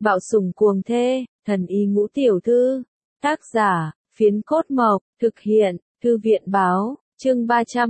Bạo sủng cuồng thê, thần y ngũ tiểu thư. Tác giả, Phiến Cốt Mộc, thực hiện, Thư viện báo, chương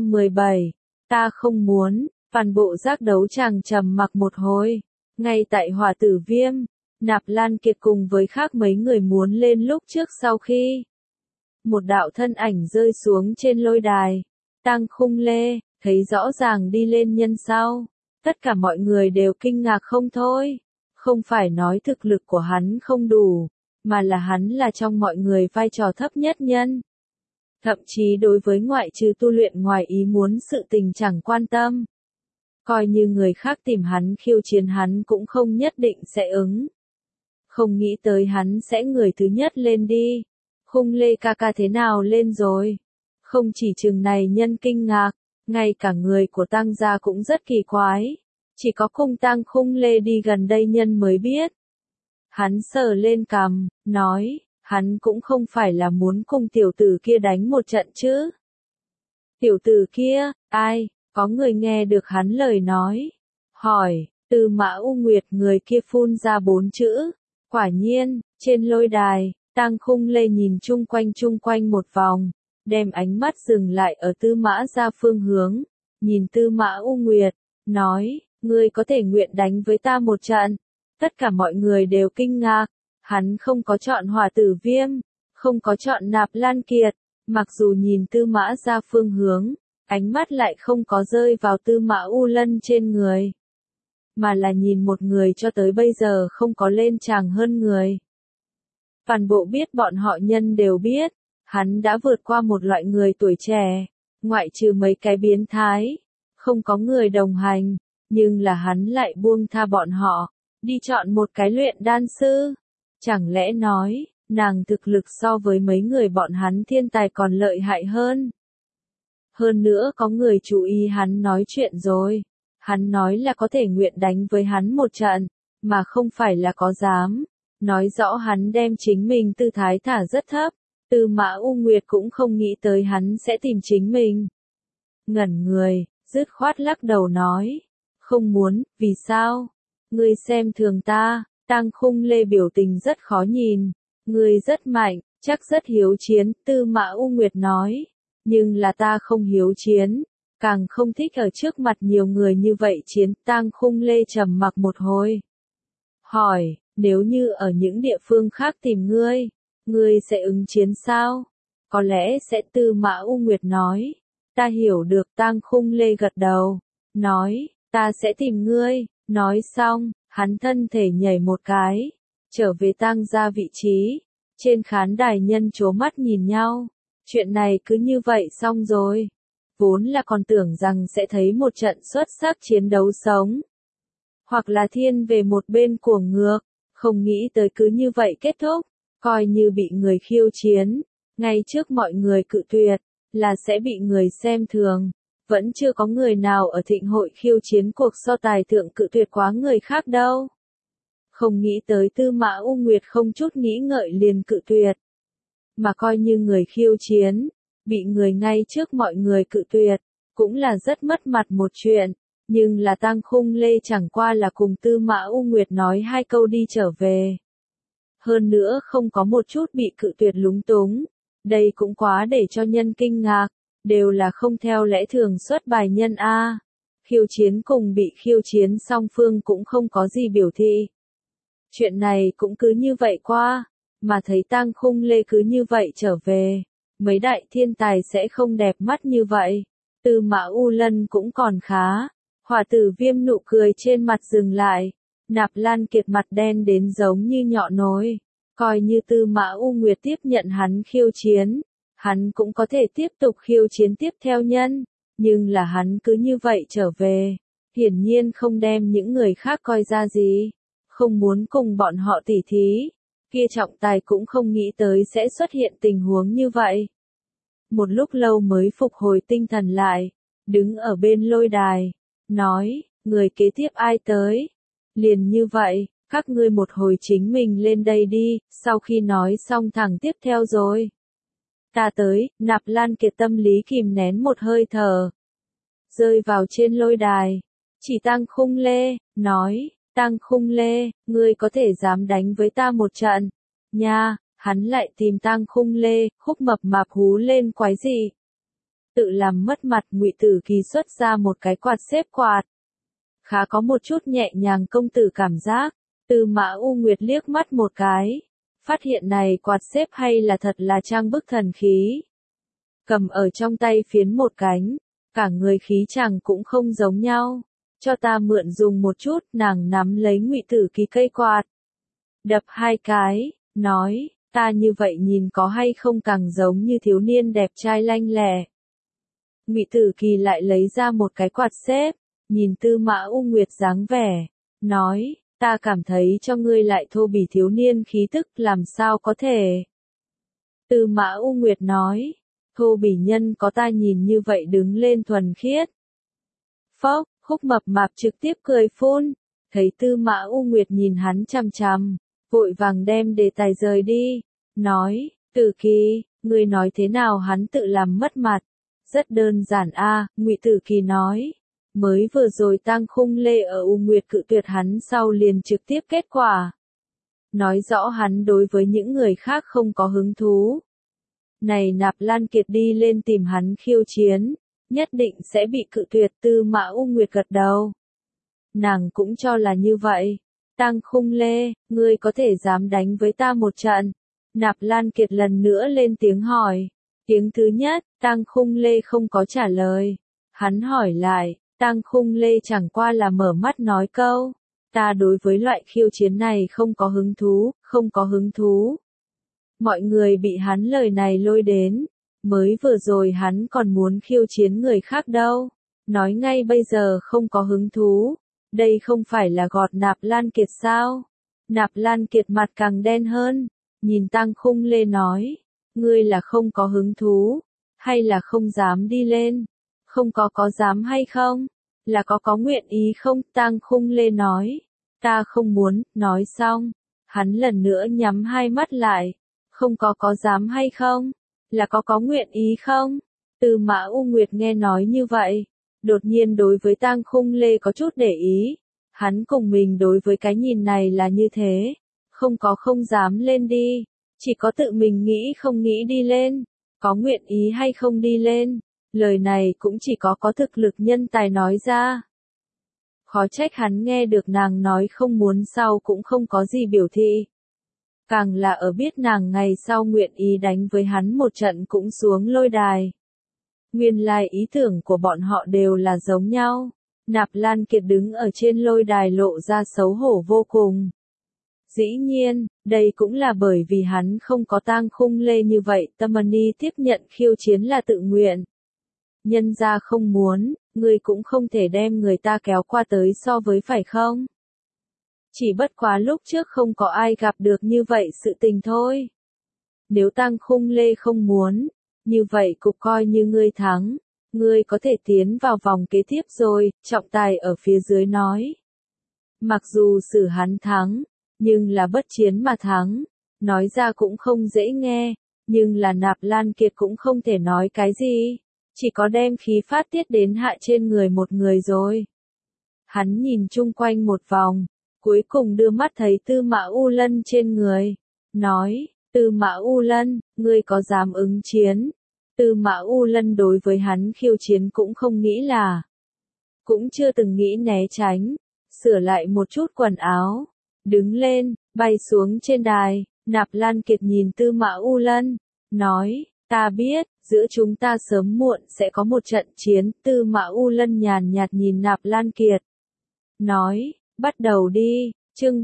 317. Ta không muốn, Phàn Bộ Giác đấu chàng trầm mặc một hồi. Ngay tại Hỏa Tử Viêm, Nạp Lan Kiệt cùng với khác mấy người muốn lên lúc trước sau khi. Một đạo thân ảnh rơi xuống trên lôi đài. Tang Khung Lê, thấy rõ ràng đi lên nhân sau. Tất cả mọi người đều kinh ngạc không thôi. Không phải nói thực lực của hắn không đủ, mà là hắn là trong mọi người vai trò thấp nhất nhân. Thậm chí đối với ngoại trừ tu luyện ngoài ý muốn sự tình chẳng quan tâm. Coi như người khác tìm hắn khiêu chiến hắn cũng không nhất định sẽ ứng. Không nghĩ tới hắn sẽ người thứ nhất lên đi. Khung Lê ca ca thế nào lên rồi? Không chỉ chừng này nhân kinh ngạc, ngay cả người của Tang gia cũng rất kỳ quái. Chỉ có Tang Khung Lê đi gần đây nhân mới biết. Hắn sờ lên cằm, nói, hắn cũng không phải là muốn cùng tiểu tử kia đánh một trận chứ. Tiểu tử kia, ai, có người nghe được hắn lời nói. Hỏi, Tư Mã U Nguyệt người kia phun ra 4 chữ. Quả nhiên, trên lôi đài, Tang Khung Lê nhìn chung quanh một vòng, đem ánh mắt dừng lại ở Tư Mã gia phương hướng, nhìn Tư Mã U Nguyệt, nói, ngươi có thể nguyện đánh với ta một trận. Tất cả mọi người đều kinh ngạc, hắn không có chọn Hỏa Tử Viêm, không có chọn Nạp Lan Kiệt, mặc dù nhìn Tư Mã gia phương hướng, ánh mắt lại không có rơi vào Tư Mã U Lân trên người, mà là nhìn một người cho tới bây giờ không có lên tràng hơn người. Phàn Bộ biết bọn họ nhân đều biết, hắn đã vượt qua một loại người tuổi trẻ, ngoại trừ mấy cái biến thái, không có người đồng hành, nhưng là hắn lại buông tha bọn họ, đi chọn một cái luyện đan sư. Chẳng lẽ nói, nàng thực lực so với mấy người bọn hắn thiên tài còn lợi hại hơn. Hơn nữa có người chú ý hắn nói chuyện rồi. Hắn nói là có thể nguyện đánh với hắn một trận, mà không phải là có dám. Nói rõ hắn đem chính mình tư thái thả rất thấp. Tư Mã U Nguyệt cũng không nghĩ tới hắn sẽ tìm chính mình. Ngẩn người, dứt khoát lắc đầu nói. Không muốn, vì sao? Ngươi xem thường ta. Tang Khung Lê biểu tình rất khó nhìn. Ngươi rất mạnh, chắc rất hiếu chiến, Tư Mã U Nguyệt nói. Nhưng là ta không hiếu chiến, càng không thích ở trước mặt nhiều người như vậy chiến. Tang Khung Lê trầm mặc một hồi. Hỏi, nếu như ở những địa phương khác tìm ngươi sẽ ứng chiến sao? Có lẽ sẽ. Tư Mã U Nguyệt nói. Ta hiểu được. Tang Khung Lê gật đầu. Nói, ta sẽ tìm ngươi. Nói xong, hắn thân thể nhảy một cái, trở về Tang gia vị trí. Trên khán đài nhân trố mắt nhìn nhau. Chuyện này cứ như vậy xong rồi. Vốn là còn tưởng rằng sẽ thấy một trận xuất sắc chiến đấu sống. Hoặc là thiên về một bên cuồng ngược. Không nghĩ tới cứ như vậy kết thúc. Coi như bị người khiêu chiến. Ngay trước mọi người cự tuyệt. Là sẽ bị người xem thường. Vẫn chưa có người nào ở thịnh hội khiêu chiến cuộc so tài thượng cự tuyệt quá người khác đâu. Không nghĩ tới Tư Mã U Nguyệt không chút nghĩ ngợi liền cự tuyệt. Mà coi như người khiêu chiến, bị người ngay trước mọi người cự tuyệt, cũng là rất mất mặt một chuyện. Nhưng là Tang Khung Lê chẳng qua là cùng Tư Mã U Nguyệt nói 2 câu đi trở về. Hơn nữa không có một chút bị cự tuyệt lúng túng. Đây cũng quá để cho nhân kinh ngạc. Đều là không theo lẽ thường xuất bài nhân a. Khiêu chiến cùng bị khiêu chiến song phương cũng không có gì biểu thị. Chuyện này cũng cứ như vậy qua, mà thấy Tang Khung Lê cứ như vậy trở về, mấy đại thiên tài sẽ không đẹp mắt như vậy. Tư Mã U Lân cũng còn khá. Hỏa Tử Viêm nụ cười trên mặt dừng lại. Nạp Lan Kiệt mặt đen đến giống như nhọ nồi. Coi như Tư Mã U Nguyệt tiếp nhận hắn khiêu chiến, hắn cũng có thể tiếp tục khiêu chiến tiếp theo nhân, nhưng là hắn cứ như vậy trở về, hiển nhiên không đem những người khác coi ra gì, không muốn cùng bọn họ tỉ thí. Kia trọng tài cũng không nghĩ tới sẽ xuất hiện tình huống như vậy. Một lúc lâu mới phục hồi tinh thần lại, đứng ở bên lôi đài, nói, người kế tiếp ai tới? Liền như vậy, các ngươi một hồi chính mình lên đây đi. Sau khi nói xong thẳng tiếp theo rồi. Ta tới. Nạp Lan Kiệt tâm lý kìm nén một hơi thở, rơi vào trên lôi đài, chỉ Tang Khung Lê, nói, Tăng Khung Lê, ngươi có thể dám đánh với ta một trận? Nha, hắn lại tìm Tăng Khung Lê, Khúc Mập Mạp hú lên quái gì? Tự làm mất mặt, Ngụy Tử Kỳ xuất ra một cái quạt xếp quạt. Khá có một chút nhẹ nhàng công tử cảm giác. Tư Mã U Nguyệt liếc mắt một cái. Phát hiện này quạt xếp hay là thật là trang bức thần khí. Cầm ở trong tay phiến một cánh. Cả người khí chàng cũng không giống nhau. Cho ta mượn dùng một chút, nàng nắm lấy Ngụy Tử Kỳ cây quạt. Đập hai cái, nói, ta như vậy nhìn có hay không càng giống như thiếu niên đẹp trai lanh lẹ. Ngụy Tử Kỳ lại lấy ra một cái quạt xếp, nhìn Tư Mã U Nguyệt dáng vẻ, nói, ta cảm thấy cho ngươi lại thô bỉ thiếu niên khí tức làm sao có thể. Tư Mã U Nguyệt nói, thô bỉ nhân có ta nhìn như vậy đứng lên thuần khiết. Phốc, Khúc Mập Mạp trực tiếp cười phun, thấy Tư Mã U Nguyệt nhìn hắn chằm chằm, vội vàng đem đề tài rời đi, nói, Tử Kỳ, ngươi nói thế nào hắn tự làm mất mặt. Rất đơn giản a, Ngụy Tử Kỳ nói. Mới vừa rồi Tăng Khung Lê ở U Nguyệt cự tuyệt hắn sau liền trực tiếp kết quả. Nói rõ hắn đối với những người khác không có hứng thú. Này Nạp Lan Kiệt đi lên tìm hắn khiêu chiến, nhất định sẽ bị cự tuyệt. Tư Mã U Nguyệt gật đầu. Nàng cũng cho là như vậy. Tăng Khung Lê, ngươi có thể dám đánh với ta một trận? Nạp Lan Kiệt lần nữa lên tiếng hỏi. Tiếng thứ nhất, Tăng Khung Lê không có trả lời. Hắn hỏi lại, Tăng Khung Lê chẳng qua là mở mắt nói câu. Ta đối với loại khiêu chiến này không có hứng thú, không có hứng thú. Mọi người bị hắn lời này lôi đến. Mới vừa rồi hắn còn muốn khiêu chiến người khác đâu. Nói ngay bây giờ không có hứng thú. Đây không phải là gọt Nạp Lan Kiệt sao? Nạp Lan Kiệt mặt càng đen hơn. Nhìn Tăng Khung Lê nói. Ngươi là không có hứng thú, hay là không dám đi lên? Không có dám hay không? Là có nguyện ý không? Tăng Khung Lê nói. Ta không muốn, nói xong. Hắn lần nữa nhắm hai mắt lại. Không có dám hay không? Là có nguyện ý không? Tư Mã U Nguyệt nghe nói như vậy. Đột nhiên đối với Tăng Khung Lê có chút để ý. Hắn cùng mình đối với cái nhìn này là như thế. Không dám lên đi. Chỉ có tự mình nghĩ không nghĩ đi lên, có nguyện ý hay không đi lên, lời này cũng chỉ có thực lực nhân tài nói ra. Khó trách hắn nghe được nàng nói không muốn sau cũng không có gì biểu thị. Càng là ở biết nàng ngày sau nguyện ý đánh với hắn một trận cũng xuống lôi đài. Nguyên lai ý tưởng của bọn họ đều là giống nhau. Nạp Lan Kiệt đứng ở trên lôi đài lộ ra xấu hổ vô cùng. Dĩ nhiên, đây cũng là bởi vì hắn không có Tăng Khung Lê như vậy, Tâm Ni tiếp nhận khiêu chiến là tự nguyện. Nhân gia không muốn, ngươi cũng không thể đem người ta kéo qua tới so với phải không? Chỉ bất quá lúc trước không có ai gặp được như vậy sự tình thôi. Nếu Tăng Khung Lê không muốn, như vậy cục coi như ngươi thắng, ngươi có thể tiến vào vòng kế tiếp rồi, trọng tài ở phía dưới nói. Mặc dù xử hắn thắng, nhưng là bất chiến mà thắng, nói ra cũng không dễ nghe, nhưng là Nạp Lan Kiệt cũng không thể nói cái gì, chỉ có đem khí phát tiết đến hạ trên người một người rồi. Hắn nhìn chung quanh một vòng, cuối cùng đưa mắt thấy Tư Mã U Lân trên người, nói, Tư Mã U Lân, ngươi có dám ứng chiến? Tư Mã U Lân đối với hắn khiêu chiến cũng không nghĩ là, cũng chưa từng nghĩ né tránh, sửa lại một chút quần áo. Đứng lên, bay xuống trên đài, Nạp Lan Kiệt nhìn Tư Mã U Lân, nói, ta biết, giữa chúng ta sớm muộn sẽ có một trận chiến. Tư Mã U Lân nhàn nhạt nhìn Nạp Lan Kiệt, nói, bắt đầu đi, chương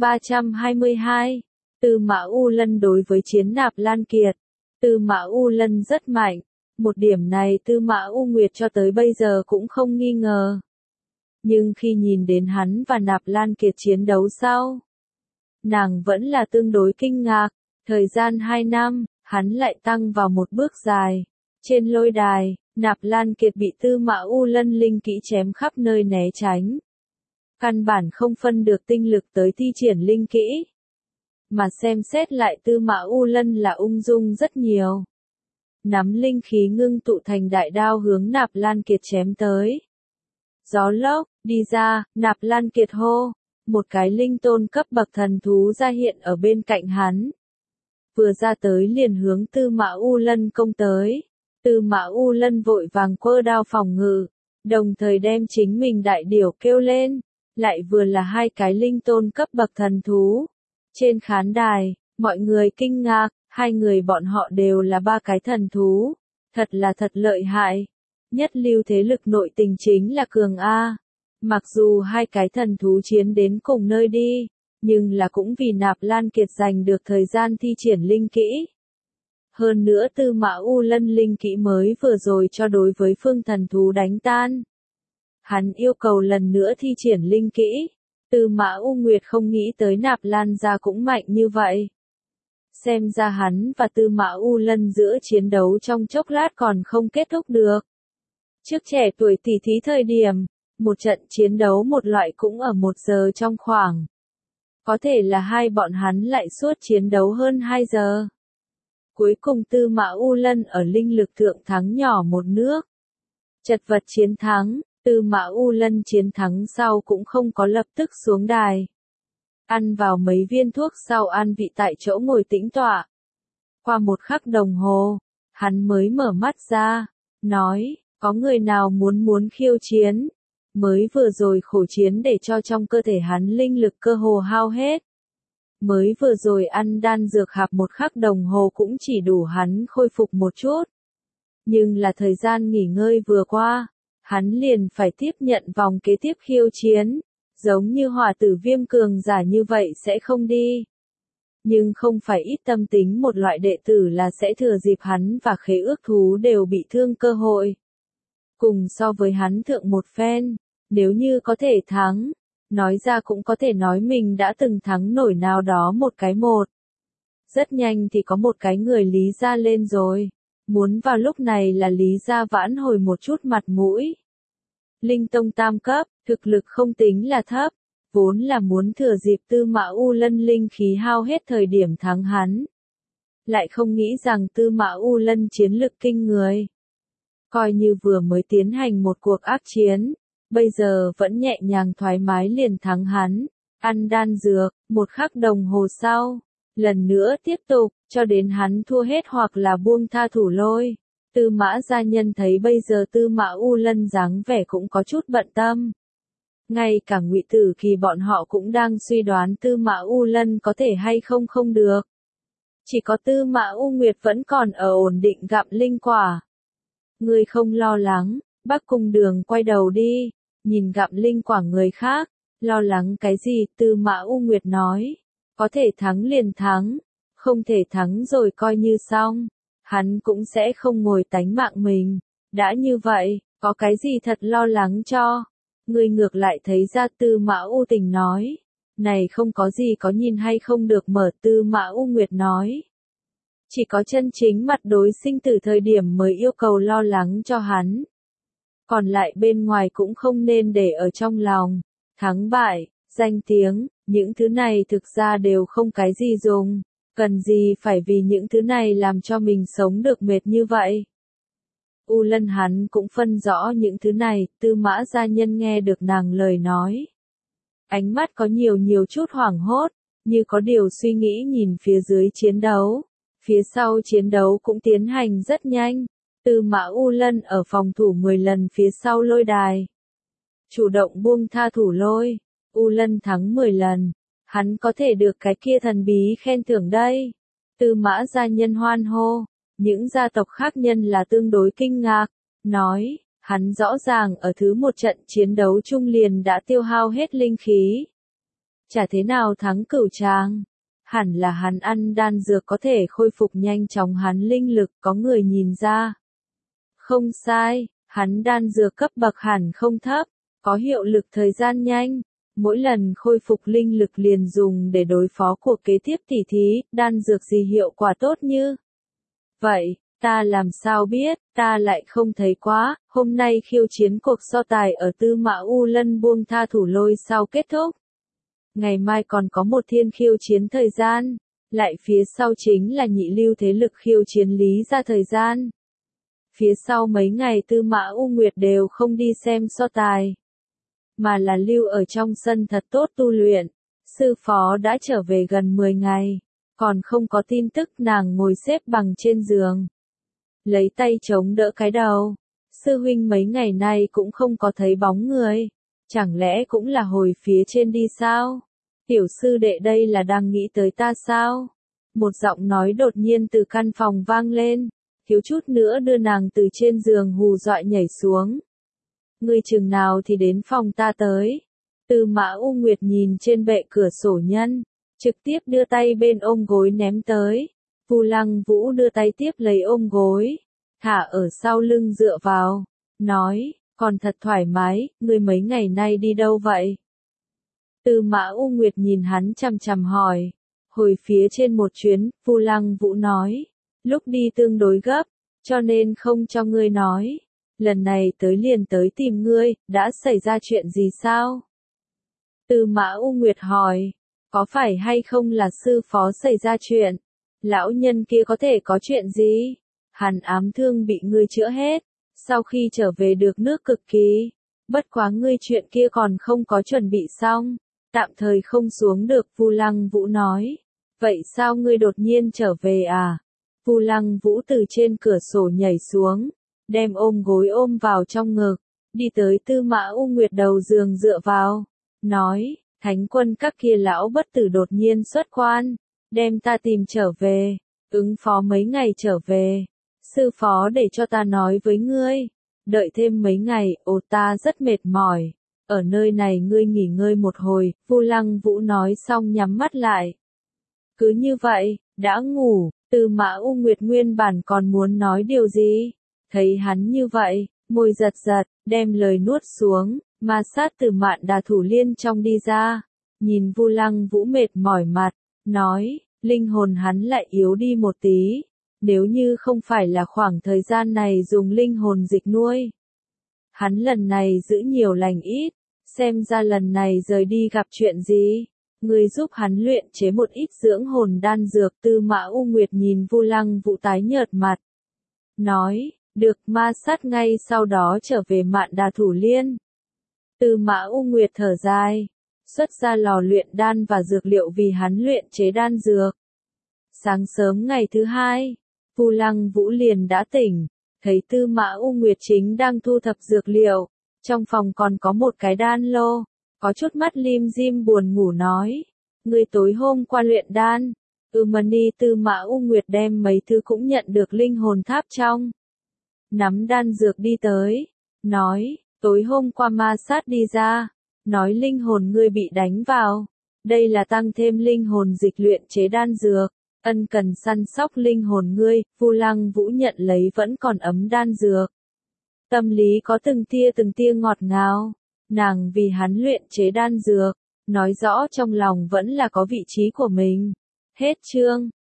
322, Tư Mã U Lân đối với chiến Nạp Lan Kiệt. Tư Mã U Lân rất mạnh, một điểm này Tư Mã U Nguyệt cho tới bây giờ cũng không nghi ngờ. Nhưng khi nhìn đến hắn và Nạp Lan Kiệt chiến đấu sau, nàng vẫn là tương đối kinh ngạc, thời gian 2 năm, hắn lại tăng vào một bước dài. Trên lôi đài, Nạp Lan Kiệt bị Tư Mã U Lân linh kỹ chém khắp nơi né tránh. Căn bản không phân được tinh lực tới thi triển linh kỹ. Mà xem xét lại Tư Mã U Lân là ung dung rất nhiều. Nắm linh khí ngưng tụ thành đại đao hướng Nạp Lan Kiệt chém tới. Gió lốc, đi ra, Nạp Lan Kiệt hô. một cái linh tôn cấp bậc thần thú ra hiện ở bên cạnh hắn. Vừa ra tới liền hướng Tư Mã U Lân công tới. Tư Mã U Lân vội vàng quơ đao phòng ngự, đồng thời đem chính mình đại điểu kêu lên, lại vừa là hai cái linh tôn cấp bậc thần thú. Trên khán đài, mọi người kinh ngạc, hai người bọn họ đều là ba cái thần thú, thật là thật lợi hại. Nhất lưu thế lực nội tình chính là cường A. Mặc dù hai cái thần thú chiến đến cùng nơi đi, nhưng là cũng vì Nạp Lan Kiệt giành được thời gian thi triển linh kỹ. Hơn nữa Tư Mã U Lân linh kỹ mới vừa rồi cho đối với phương thần thú đánh tan. Hắn yêu cầu lần nữa thi triển linh kỹ. Tư Mã U Nguyệt không nghĩ tới Nạp Lan gia cũng mạnh như vậy. Xem ra hắn và Tư Mã U Lân giữa chiến đấu trong chốc lát còn không kết thúc được. Trước trẻ tuổi tỷ thí thời điểm, một trận chiến đấu một loại cũng ở 1 giờ trong khoảng. Có thể là hai bọn hắn lại suốt chiến đấu hơn 2 giờ. Cuối cùng Tư Mã U Lân ở linh lực thượng thắng nhỏ một nước. Chật vật chiến thắng, Tư Mã U Lân chiến thắng sau cũng không có lập tức xuống đài. Ăn vào mấy viên thuốc sau an vị tại chỗ ngồi tĩnh tọa. Qua 1 khắc đồng hồ, hắn mới mở mắt ra, nói, có người nào muốn khiêu chiến. Mới vừa rồi khổ chiến để cho trong cơ thể hắn linh lực cơ hồ hao hết. Mới vừa rồi ăn đan dược hạp 1 khắc đồng hồ cũng chỉ đủ hắn khôi phục một chút. Nhưng là thời gian nghỉ ngơi vừa qua, hắn liền phải tiếp nhận vòng kế tiếp khiêu chiến. Giống như Hỏa Tử Viêm cường giả như vậy sẽ không đi. Nhưng không phải ít tâm tính một loại đệ tử là sẽ thừa dịp hắn và khế ước thú đều bị thương cơ hội. Cùng so với hắn thượng một phen, nếu như có thể thắng, nói ra cũng có thể nói mình đã từng thắng nổi nào đó một cái một. Rất nhanh thì có một cái người Lý Gia lên rồi, muốn vào lúc này là Lý Gia vãn hồi một chút mặt mũi. Linh tông tam cấp, thực lực không tính là thấp, vốn là muốn thừa dịp Tư Mã U Lân linh khí hao hết thời điểm thắng hắn. Lại không nghĩ rằng Tư Mã U Lân chiến lực kinh người. Coi như vừa mới tiến hành một cuộc ác chiến, bây giờ vẫn nhẹ nhàng thoải mái liền thắng hắn. Ăn đan dược, 1 khắc đồng hồ sau, lần nữa tiếp tục, cho đến hắn thua hết hoặc là buông tha thủ lôi. Tư Mã gia nhân thấy bây giờ Tư Mã U Lân dáng vẻ cũng có chút bận tâm. Ngay cả Ngụy Tử Kỳ bọn họ cũng đang suy đoán Tư Mã U Lân có thể hay không được. Chỉ có Tư Mã U Nguyệt vẫn còn ở ổn định gặm linh quả. Ngươi không lo lắng, Bắc Cung Đường quay đầu đi, nhìn gặm linh quả người khác, lo lắng cái gì? Tư Mã U Nguyệt nói, có thể thắng liền thắng, không thể thắng rồi coi như xong. Hắn cũng sẽ không ngồi tánh mạng mình. Đã như vậy, có cái gì thật lo lắng cho? Ngươi ngược lại thấy ra Tư Mã U Tình nói. Này không có gì có nhìn hay không được mở. Tư Mã U Nguyệt nói. Chỉ có chân chính mặt đối sinh tử thời điểm mới yêu cầu lo lắng cho hắn. Còn lại bên ngoài cũng không nên để ở trong lòng. Thắng bại, danh tiếng, những thứ này thực ra đều không cái gì dùng. Cần gì phải vì những thứ này làm cho mình sống được mệt như vậy? U Lân hắn cũng phân rõ những thứ này, Tư Mã gia nhân nghe được nàng lời nói. Ánh mắt có nhiều chút hoảng hốt, như có điều suy nghĩ nhìn phía dưới chiến đấu. Phía sau chiến đấu cũng tiến hành rất nhanh. Tư Mã U Lân ở phòng thủ 10 lần phía sau lôi đài. Chủ động buông tha thủ lôi. U Lân thắng 10 lần. Hắn có thể được cái kia thần bí khen thưởng đây. Tư Mã gia nhân hoan hô. Những gia tộc khác nhân là tương đối kinh ngạc. Nói, hắn rõ ràng ở thứ một trận chiến đấu chung liền đã tiêu hao hết linh khí. Chả thế nào thắng cửu tràng. Hẳn là hắn ăn đan dược có thể khôi phục nhanh chóng hắn linh lực, có người nhìn ra. Không sai, hắn đan dược cấp bậc hẳn không thấp, có hiệu lực thời gian nhanh. Mỗi lần khôi phục linh lực liền dùng để đối phó cuộc kế tiếp tỉ thí, đan dược gì hiệu quả tốt như vậy, ta làm sao biết, ta lại không thấy quá. Hôm nay khiêu chiến cuộc so tài ở Tư Mã U Lân buông tha thủ lôi sau kết thúc. Ngày mai còn có một thiên khiêu chiến thời gian, lại phía sau chính là nhị lưu thế lực khiêu chiến Lý Gia thời gian. Phía sau mấy ngày Tư Mã U Nguyệt đều không đi xem so tài. mà là lưu ở trong sân thật tốt tu luyện. Sư phó đã trở về gần 10 ngày, còn không có tin tức. Nàng ngồi xếp bằng trên giường, lấy tay chống đỡ cái đầu. Sư huynh mấy ngày nay cũng không có thấy bóng người, chẳng lẽ cũng là hồi phía trên đi sao? Tiểu sư đệ đây là đang nghĩ tới ta sao? Một giọng nói đột nhiên từ căn phòng vang lên, thiếu chút nữa đưa nàng từ trên giường hù dọa nhảy xuống. Ngươi chừng nào thì đến phòng ta tới? Tư Mã U Nguyệt nhìn trên bệ cửa sổ nhân, trực tiếp đưa tay bên ôm gối ném tới. Vu Lăng Vũ đưa tay tiếp lấy ôm gối, thả ở sau lưng dựa vào, nói, còn thật thoải mái, ngươi mấy ngày nay đi đâu vậy? Tư Mã U Nguyệt nhìn hắn chằm chằm hỏi. Hồi phía trên một chuyến, Vu Lăng Vũ nói, lúc đi tương đối gấp, cho nên không cho ngươi nói. Lần này tới liền tới tìm ngươi, đã xảy ra chuyện gì sao? Tư Mã U Nguyệt hỏi, có phải hay không là sư phó xảy ra chuyện? Lão nhân kia có thể có chuyện gì? Hắn ám thương bị ngươi chữa hết, sau khi trở về được nước Cực Kỳ. Bất quá ngươi chuyện kia còn không có chuẩn bị xong, tạm thời không xuống được. Vu Lăng Vũ nói, vậy sao ngươi đột nhiên trở về à? Vu Lăng Vũ từ trên cửa sổ nhảy xuống, đem ôm gối ôm vào trong ngực, đi tới Tư Mã U Nguyệt đầu giường dựa vào, nói, thánh quân các kia lão bất tử đột nhiên xuất quan, đem ta tìm trở về, ứng phó mấy ngày trở về. Sư phó để cho ta nói với ngươi, đợi thêm mấy ngày. Ồ, ta rất mệt mỏi, ở nơi này ngươi nghỉ ngơi một hồi. Vu Lăng Vũ nói xong nhắm mắt lại. Cứ như vậy, đã ngủ. Tư Mã U Nguyệt nguyên bản còn muốn nói điều gì, thấy hắn như vậy, môi giật giật, đem lời nuốt xuống. Ma Sát từ Mạn Đà Thủ Liên trong đi ra, nhìn Vu Lăng Vũ mệt mỏi mặt, nói, linh hồn hắn lại yếu đi một tí, nếu như không phải là khoảng thời gian này dùng linh hồn dịch nuôi. Hắn lần này giữ nhiều lành ít, xem ra lần này rời đi gặp chuyện gì. Người giúp hắn luyện chế một ít dưỡng hồn đan dược. Tư Mã U Nguyệt nhìn Vu Lăng Vũ tái nhợt mặt, nói, được. Ma Sát ngay sau đó trở về Mạn Đà Thủ Liên. Tư Mã U Nguyệt thở dài, xuất ra lò luyện đan và dược liệu vì hắn luyện chế đan dược. Sáng sớm ngày thứ hai, Vu Lăng Vũ liền đã tỉnh, thấy Tư Mã U Nguyệt chính đang thu thập dược liệu, trong phòng còn có một cái đan lô, có chút mắt lim dim buồn ngủ nói, ngươi tối hôm qua luyện đan. Mani. Tư Mã U Nguyệt đem mấy thứ cũng nhận được linh hồn tháp trong. Nắm đan dược đi tới, nói, tối hôm qua Ma Sát đi ra, nói linh hồn ngươi bị đánh vào. Đây là tăng thêm linh hồn dịch luyện chế đan dược, ân cần săn sóc linh hồn ngươi. Vu Lăng Vũ nhận lấy vẫn còn ấm đan dược. Tâm lý có từng tia ngọt ngào, nàng vì hắn luyện chế đan dược, nói rõ trong lòng vẫn là có vị trí của mình. Hết chương.